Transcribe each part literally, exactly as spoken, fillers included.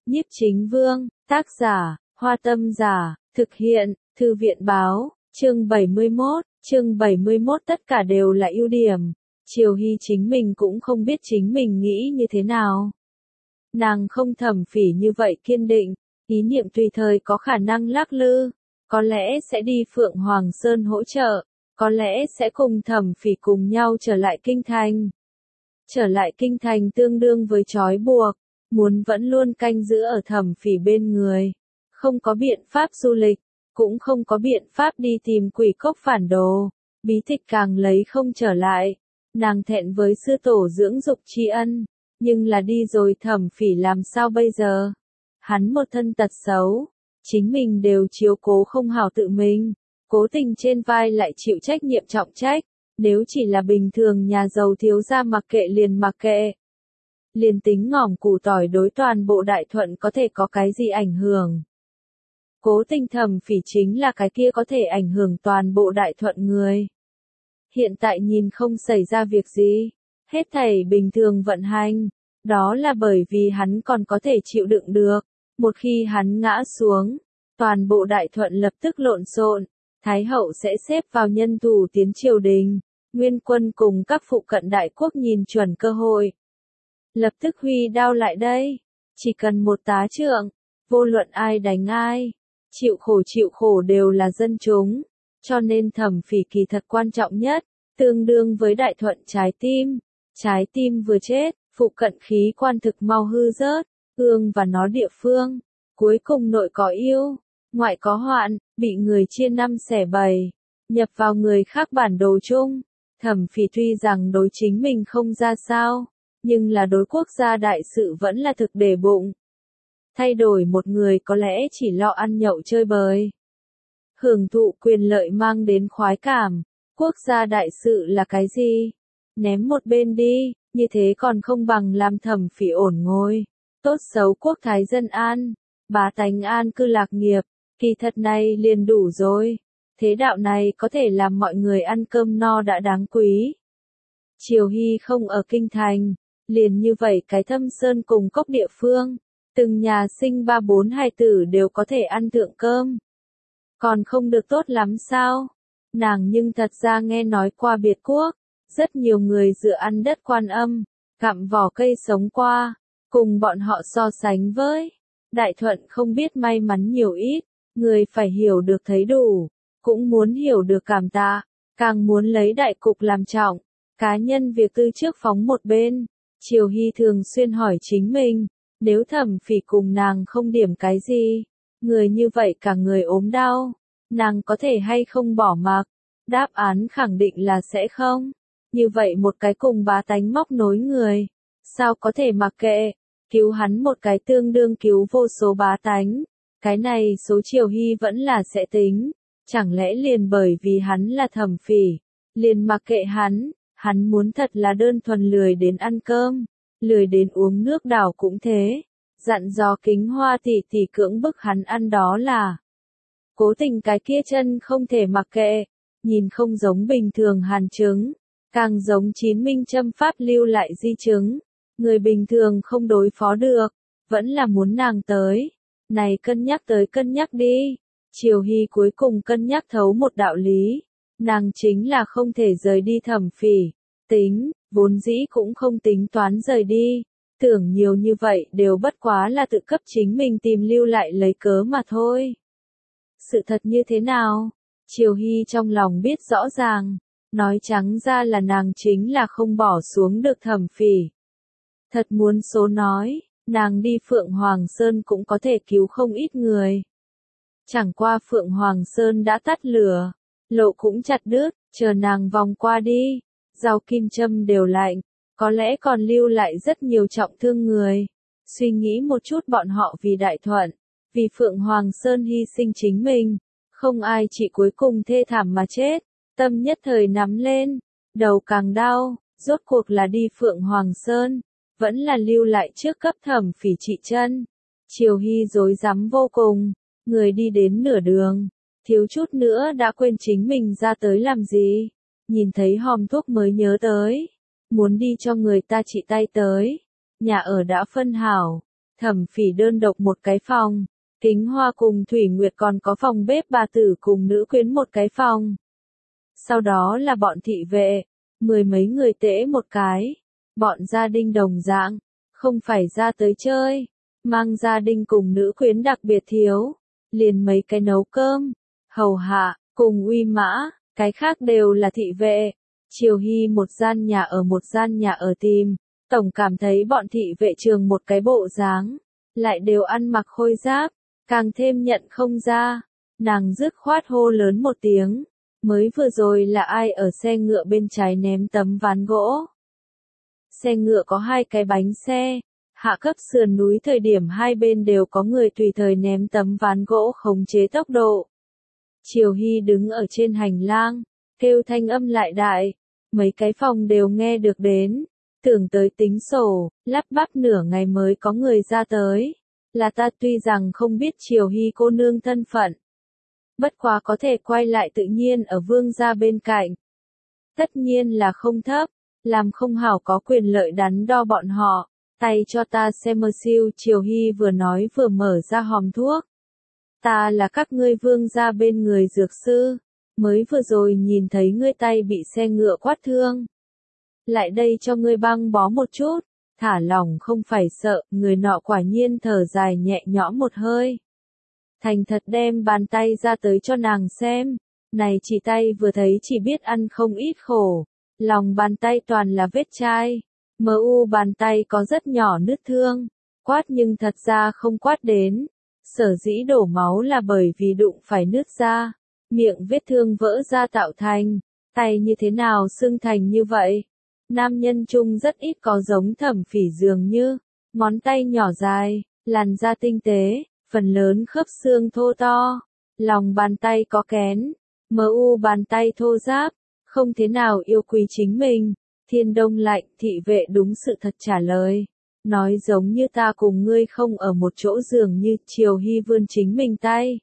Nhiếp Chính Vương, tác giả, Hoa Tâm Giả, thực hiện, Thư viện Báo, chương bảy mươi mốt, chương bảy mươi mốt tất cả đều là ưu điểm. Triều Hy chính mình cũng không biết chính mình nghĩ như thế nào. Nàng không Thẩm Phỉ như vậy kiên định, ý niệm tùy thời có khả năng lắc lư, có lẽ sẽ đi Phượng Hoàng Sơn hỗ trợ, có lẽ sẽ cùng Thẩm Phỉ cùng nhau trở lại kinh thành. Trở lại kinh thành tương đương với trói buộc, muốn vẫn luôn canh giữ ở Thẩm Phỉ bên người, không có biện pháp du lịch, cũng không có biện pháp đi tìm quỷ cốc phản đồ, bí tịch càng lấy không trở lại. Nàng thẹn với sư tổ dưỡng dục tri ân, nhưng là đi rồi Thẩm Phỉ làm sao bây giờ? Hắn một thân tật xấu, chính mình đều chiếu cố không hảo tự mình, cố tình trên vai lại chịu trách nhiệm trọng trách, nếu chỉ là bình thường nhà giàu thiếu gia mặc kệ liền mặc kệ. Liền tính ngỏm củ tỏi đối toàn bộ Đại Thuận có thể có cái gì ảnh hưởng. Cố tình Thẩm Phỉ chính là cái kia có thể ảnh hưởng toàn bộ Đại Thuận người. Hiện tại nhìn không xảy ra việc gì, hết thảy bình thường vận hành, đó là bởi vì hắn còn có thể chịu đựng được. Một khi hắn ngã xuống, toàn bộ Đại Thuận lập tức lộn xộn, Thái hậu sẽ xếp vào nhân thủ tiến triều đình, Nguyên quân cùng các phụ cận đại quốc nhìn chuẩn cơ hội. Lập tức huy đao lại đây, chỉ cần một tá trượng, vô luận ai đánh ai, chịu khổ chịu khổ đều là dân chúng, cho nên Thẩm Phỉ kỳ thật quan trọng nhất, tương đương với Đại Thuận trái tim, trái tim vừa chết, phụ cận khí quan thực mau hư rớt, ương và nó địa phương, cuối cùng nội có yêu, ngoại có hoạn, bị người chia năm xẻ bảy, nhập vào người khác bản đồ chung. Thẩm Phỉ tuy rằng đối chính mình không ra sao, nhưng là đối quốc gia đại sự vẫn là thực để bụng. Thay đổi một người có lẽ chỉ lo ăn nhậu chơi bời, hưởng thụ quyền lợi mang đến khoái cảm, quốc gia đại sự là cái gì? Ném một bên đi, như thế còn không bằng làm Thẩm Phỉ ổn ngồi, tốt xấu quốc thái dân an, bá tánh an cư lạc nghiệp, kỳ thật này liền đủ rồi. Thế đạo này có thể làm mọi người ăn cơm no đã đáng quý. Triều Hy không ở kinh thành, liền như vậy cái Thâm Sơn cùng cốc địa phương, từng nhà sinh ba bốn hài tử đều có thể ăn thượng cơm. Còn không được tốt lắm sao? Nàng nhưng thật ra nghe nói qua biệt quốc, rất nhiều người dựa ăn đất Quan Âm, gặm vỏ cây sống qua, cùng bọn họ so sánh với Đại Thuận không biết may mắn nhiều ít, người phải hiểu được thấy đủ. Cũng muốn hiểu được cảm tạ, càng muốn lấy đại cục làm trọng, cá nhân việc tư trước phóng một bên. Triều Hy thường xuyên hỏi chính mình, nếu Thẩm Phỉ cùng nàng không điểm cái gì, người như vậy cả người ốm đau, nàng có thể hay không bỏ mặc? Đáp án khẳng định là sẽ không. Như vậy một cái cùng bá tánh móc nối người, sao có thể mặc kệ, cứu hắn một cái tương đương cứu vô số bá tánh, cái này số Triều Hy vẫn là sẽ tính. Chẳng lẽ liền bởi vì hắn là Thẩm Phỉ, liền mặc kệ hắn, hắn muốn thật là đơn thuần lười đến ăn cơm, lười đến uống nước đảo cũng thế, dặn dò Kính Hoa tỷ tỷ cưỡng bức hắn ăn đó là. Cố tình cái kia chân không thể mặc kệ, nhìn không giống bình thường hàn chứng, càng giống chín minh châm pháp lưu lại di chứng, người bình thường không đối phó được, vẫn là muốn nàng tới, này cân nhắc tới cân nhắc đi. Triều Hy cuối cùng cân nhắc thấu một đạo lý, nàng chính là không thể rời đi Thẩm Phỉ, tính, vốn dĩ cũng không tính toán rời đi, tưởng nhiều như vậy đều bất quá là tự cấp chính mình tìm lưu lại lấy cớ mà thôi. Sự thật như thế nào? Triều Hy trong lòng biết rõ ràng, nói trắng ra là nàng chính là không bỏ xuống được Thẩm Phỉ. Thật muốn số nói, nàng đi Phượng Hoàng Sơn cũng có thể cứu không ít người. Chẳng qua Phượng Hoàng Sơn đã tắt lửa, lộ cũng chặt đứt, chờ nàng vòng qua đi, rau kim châm đều lạnh, có lẽ còn lưu lại rất nhiều trọng thương người. Suy nghĩ một chút bọn họ vì Đại Thuận, vì Phượng Hoàng Sơn hy sinh chính mình, không ai chỉ cuối cùng thê thảm mà chết, tâm nhất thời nắm lên, đầu càng đau, rốt cuộc là đi Phượng Hoàng Sơn, vẫn là lưu lại trước cấp Thẩm Phỉ trị chân. Triều Hy rối rắm vô cùng. Người đi đến nửa đường, thiếu chút nữa đã quên chính mình ra tới làm gì, nhìn thấy hòm thuốc mới nhớ tới, muốn đi cho người ta trị tay tới, nhà ở đã phân hảo, Thẩm Phỉ đơn độc một cái phòng, Kính Hoa cùng Thủy Nguyệt còn có phòng bếp bà tử cùng nữ quyến một cái phòng. Sau đó là bọn thị vệ, mười mấy người tễ một cái, bọn gia đình đồng dạng, không phải ra tới chơi, mang gia đình cùng nữ quyến đặc biệt thiếu, liền mấy cái nấu cơm, hầu hạ, cùng uy mã, cái khác đều là thị vệ. Triều Hy một gian nhà ở một gian nhà ở tìm, tổng cảm thấy bọn thị vệ trường một cái bộ dáng, lại đều ăn mặc khôi giáp, càng thêm nhận không ra. Nàng dứt khoát hô lớn một tiếng, mới vừa rồi là ai ở xe ngựa bên trái ném tấm ván gỗ. Xe ngựa có hai cái bánh xe, hạ cấp sườn núi thời điểm hai bên đều có người tùy thời ném tấm ván gỗ khống chế tốc độ. Triều Hy đứng ở trên hành lang, kêu thanh âm lại đại, mấy cái phòng đều nghe được đến, tưởng tới tính sổ, lắp bắp nửa ngày mới có người ra tới, là ta tuy rằng không biết Triều Hy cô nương thân phận, bất quá có thể quay lại tự nhiên ở vương gia bên cạnh. Tất nhiên là không thấp, làm không hảo có quyền lợi đắn đo bọn họ, tay cho ta xem mơ siêu. Triều Hy vừa nói vừa mở ra hòm thuốc. Ta là các ngươi vương gia bên người dược sư, mới vừa rồi nhìn thấy ngươi tay bị xe ngựa quát thương. Lại đây cho ngươi băng bó một chút, thả lỏng không phải sợ. Người nọ quả nhiên thở dài nhẹ nhõm một hơi. Thành thật đem bàn tay ra tới cho nàng xem, này chỉ tay vừa thấy chỉ biết ăn không ít khổ, lòng bàn tay toàn là vết chai, mờ u bàn tay có rất nhỏ nứt thương, quát nhưng thật ra không quát đến, sở dĩ đổ máu là bởi vì đụng phải nứt ra, miệng vết thương vỡ ra tạo thành, tay như thế nào sưng thành như vậy. Nam nhân chung rất ít có giống Thẩm Phỉ dường như, ngón tay nhỏ dài, làn da tinh tế, phần lớn khớp xương thô to, lòng bàn tay có kén, mờ u bàn tay thô ráp, không thế nào yêu quý chính mình. Thiên Đông lạnh, thị vệ đúng sự thật trả lời, nói giống như ta cùng ngươi không ở một chỗ dường như. Triều Hy vươn chính mình tay.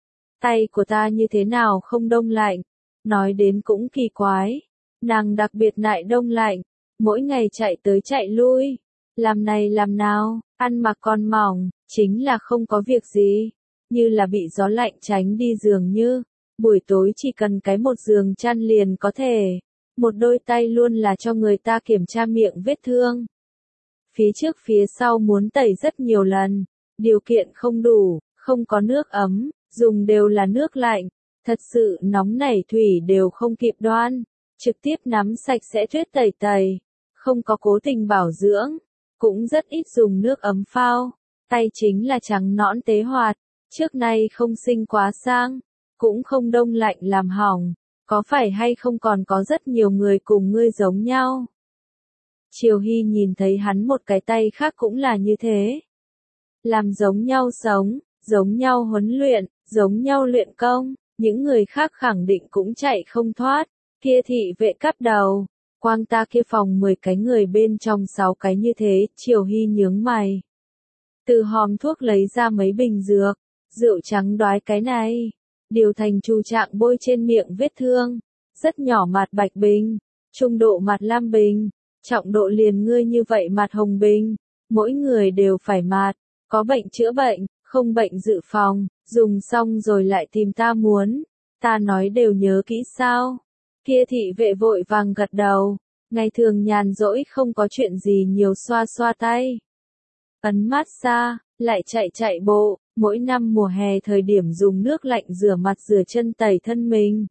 Tay của ta như thế nào không đông lạnh, nói đến cũng kỳ quái, nàng đặc biệt nại đông lạnh, mỗi ngày chạy tới chạy lui, làm này làm nào, ăn mặc còn mỏng, chính là không có việc gì, như là bị gió lạnh tránh đi dường như, buổi tối chỉ cần cái một giường chăn liền có thể, một đôi tay luôn là cho người ta kiểm tra miệng vết thương. Phía trước phía sau muốn tẩy rất nhiều lần, điều kiện không đủ, không có nước ấm, dùng đều là nước lạnh, thật sự nóng nảy thủy đều không kịp đoan, trực tiếp nắm sạch sẽ tuyết tẩy tẩy, không có cố tình bảo dưỡng, cũng rất ít dùng nước ấm phao, tay chính là trắng nõn tế hoạt, trước nay không sinh quá sang, cũng không đông lạnh làm hỏng, có phải hay không còn có rất nhiều người cùng ngươi giống nhau. Triều Hy nhìn thấy hắn một cái tay khác cũng là như thế. Làm giống nhau sống, giống nhau huấn luyện, giống nhau luyện công, những người khác khẳng định cũng chạy không thoát. Kia thị vệ cắp đầu, quang ta kia phòng mười cái người bên trong sáu cái như thế. Triều Hy nhướng mày, từ hòm thuốc lấy ra mấy bình dược, rượu trắng đoái cái này, điều thành chu trạng bôi trên miệng vết thương, rất nhỏ mạt bạch bình, trung độ mạt lam bình, trọng độ liền ngươi như vậy mạt hồng bình, mỗi người đều phải mạt, có bệnh chữa bệnh, không bệnh dự phòng, dùng xong rồi lại tìm ta muốn, ta nói đều nhớ kỹ sao. Kia thị vệ vội vàng gật đầu, ngày thường nhàn rỗi không có chuyện gì nhiều xoa xoa tay, ấn mát xa, lại chạy chạy bộ, mỗi năm mùa hè thời điểm dùng nước lạnh rửa mặt rửa chân tẩy thân mình,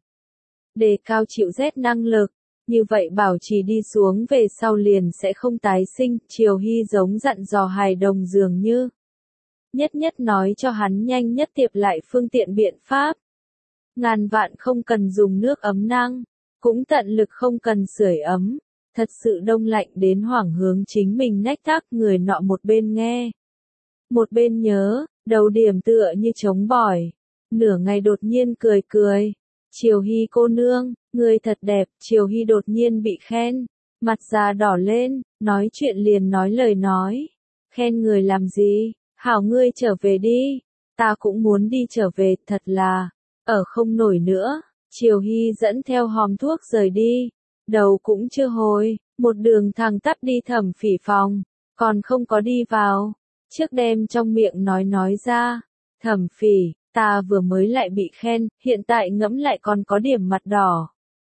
đề cao chịu rét năng lực, như vậy bảo trì đi xuống về sau liền sẽ không tái sinh. Triều Hy giống dặn dò hài đồng dường như, nhất nhất nói cho hắn nhanh nhất tiệp lại phương tiện biện pháp, ngàn vạn không cần dùng nước ấm năng, cũng tận lực không cần sưởi ấm, thật sự đông lạnh đến hoảng hướng chính mình nách thác. Người nọ một bên nghe, một bên nhớ, đầu điểm tựa như trống bỏi, nửa ngày đột nhiên cười cười, Triều Hy cô nương, người thật đẹp. Triều Hy đột nhiên bị khen, mặt già đỏ lên, nói chuyện liền nói lời nói, khen người làm gì, hảo ngươi trở về đi, ta cũng muốn đi trở về, thật là, ở không nổi nữa. Triều Hy dẫn theo hòm thuốc rời đi, đầu cũng chưa hồi, một đường thẳng tắp đi Thẩm Phỉ phòng, còn không có đi vào. trước đem trong miệng nói nói ra. Thẩm Phỉ, ta vừa mới lại bị khen, hiện tại ngẫm lại còn có điểm mặt đỏ.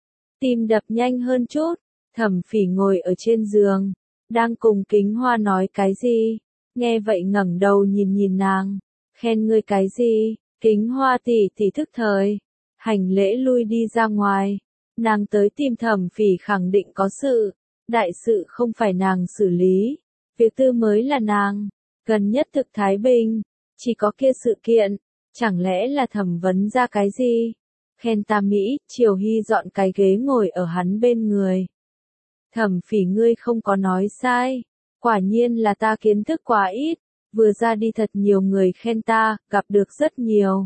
Tim đập nhanh hơn chút, Thẩm Phỉ ngồi ở trên giường, đang cùng Kính Hoa nói cái gì, nghe vậy ngẩng đầu nhìn nhìn nàng, khen ngươi cái gì, Kính Hoa tỷ tỷ thức thời, hành lễ lui đi ra ngoài, nàng tới tìm Thẩm Phỉ khẳng định có sự, đại sự không phải nàng xử lý, việc tư mới là nàng, gần nhất thực thái bình, chỉ có kia sự kiện, chẳng lẽ là thẩm vấn ra cái gì? Khen ta Mỹ, Triều Hy dọn cái ghế ngồi ở hắn bên người. Thẩm Phỉ ngươi không có nói sai, quả nhiên là ta kiến thức quá ít, vừa ra đi thật nhiều người khen ta, gặp được rất nhiều.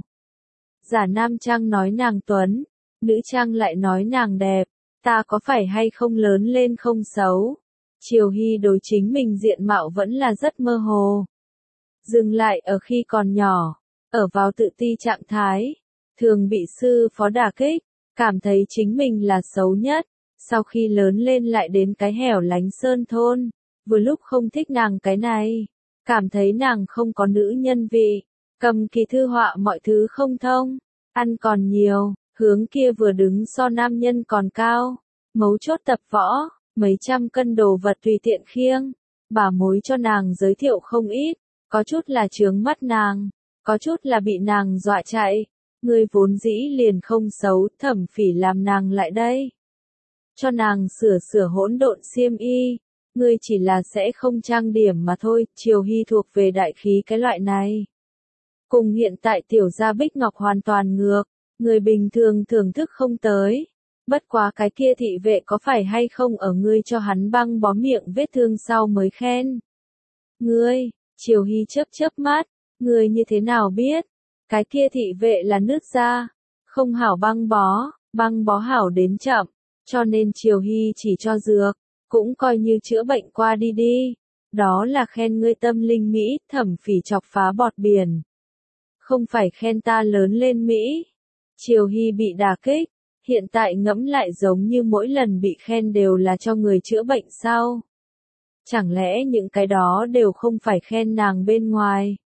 Giả nam trang nói nàng tuấn, nữ trang lại nói nàng đẹp, ta có phải hay không lớn lên không xấu? Triều Hy đối chính mình diện mạo vẫn là rất mơ hồ. Dừng lại ở khi còn nhỏ, ở vào tự ti trạng thái, thường bị sư phó đả kích, cảm thấy chính mình là xấu nhất, sau khi lớn lên lại đến cái hẻo lánh sơn thôn, vừa lúc không thích nàng cái này, cảm thấy nàng không có nữ nhân vị, cầm kỳ thư họa mọi thứ không thông, ăn còn nhiều, hướng kia vừa đứng so nam nhân còn cao, mấu chốt tập võ, mấy trăm cân đồ vật tùy tiện khiêng, bà mối cho nàng giới thiệu không ít, có chút là chướng mắt nàng, có chút là bị nàng dọa chạy, ngươi vốn dĩ liền không xấu, Thẩm Phỉ làm nàng lại đây. Cho nàng sửa sửa hỗn độn xiêm y, ngươi chỉ là sẽ không trang điểm mà thôi, Triều Hy thuộc về đại khí cái loại này. Cùng hiện tại tiểu gia Bích Ngọc hoàn toàn ngược, người bình thường thưởng thức không tới. Bất quá cái kia thị vệ có phải hay không ở ngươi cho hắn băng bó miệng vết thương sau mới khen. Ngươi, Triều Hy chớp chớp mắt, ngươi như thế nào biết? Cái kia thị vệ là nước da, không hảo băng bó, băng bó hảo đến chậm, cho nên Triều Hy chỉ cho dược, cũng coi như chữa bệnh qua đi đi. Đó là khen ngươi tâm linh Mỹ, Thẩm Phỉ chọc phá bọt biển. Không phải khen ta lớn lên Mỹ. Triều Hy bị đả kích, hiện tại ngẫm lại giống như mỗi lần bị khen đều là cho người chữa bệnh sao. Chẳng lẽ những cái đó đều không phải khen nàng bên ngoài,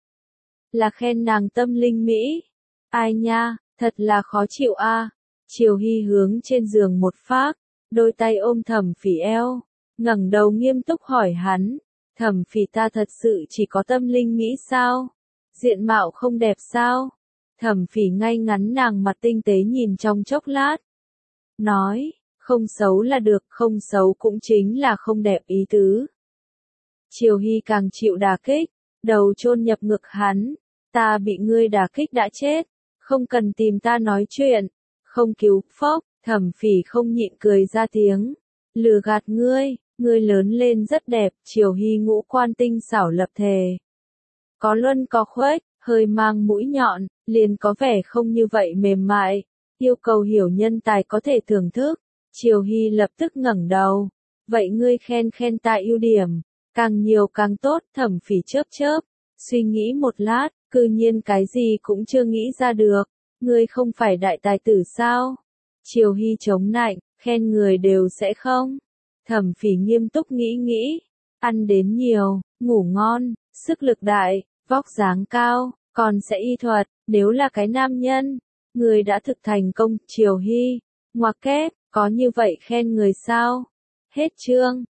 là khen nàng tâm linh Mỹ. Ai nha, thật là khó chịu a. À. Triều Hy hướng trên giường một phác, đôi tay ôm Thẩm Phỉ eo, ngẩng đầu nghiêm túc hỏi hắn, Thẩm Phỉ ta thật sự chỉ có tâm linh Mỹ sao? Diện mạo không đẹp sao? Thẩm Phỉ ngay ngắn nàng mặt tinh tế nhìn trong chốc lát. Nói, không xấu là được, không xấu cũng chính là không đẹp ý tứ. Triều Hy càng chịu đả kích, đầu chôn nhập ngực hắn, ta bị ngươi đả kích đã chết, không cần tìm ta nói chuyện, không cứu, phốc, Thẩm Phỉ không nhịn cười ra tiếng, lừa gạt ngươi, ngươi lớn lên rất đẹp, Triều Hy ngũ quan tinh xảo lập thề. Có luân có khuếch, hơi mang mũi nhọn, liền có vẻ không như vậy mềm mại, yêu cầu hiểu nhân tài có thể thưởng thức. Triều Hy lập tức ngẩng đầu, vậy ngươi khen khen ta ưu điểm, càng nhiều càng tốt, Thẩm Phỉ chớp chớp, suy nghĩ một lát, cư nhiên cái gì cũng chưa nghĩ ra được, ngươi không phải đại tài tử sao? Triều Hy chống nạnh, khen người đều sẽ không. Thẩm Phỉ nghiêm túc nghĩ nghĩ, ăn đến nhiều, ngủ ngon, sức lực đại, vóc dáng cao, còn sẽ y thuật, nếu là cái nam nhân, người đã thực thành công, Triều Hy, ngoặc kép, có như vậy khen người sao? Hết chương.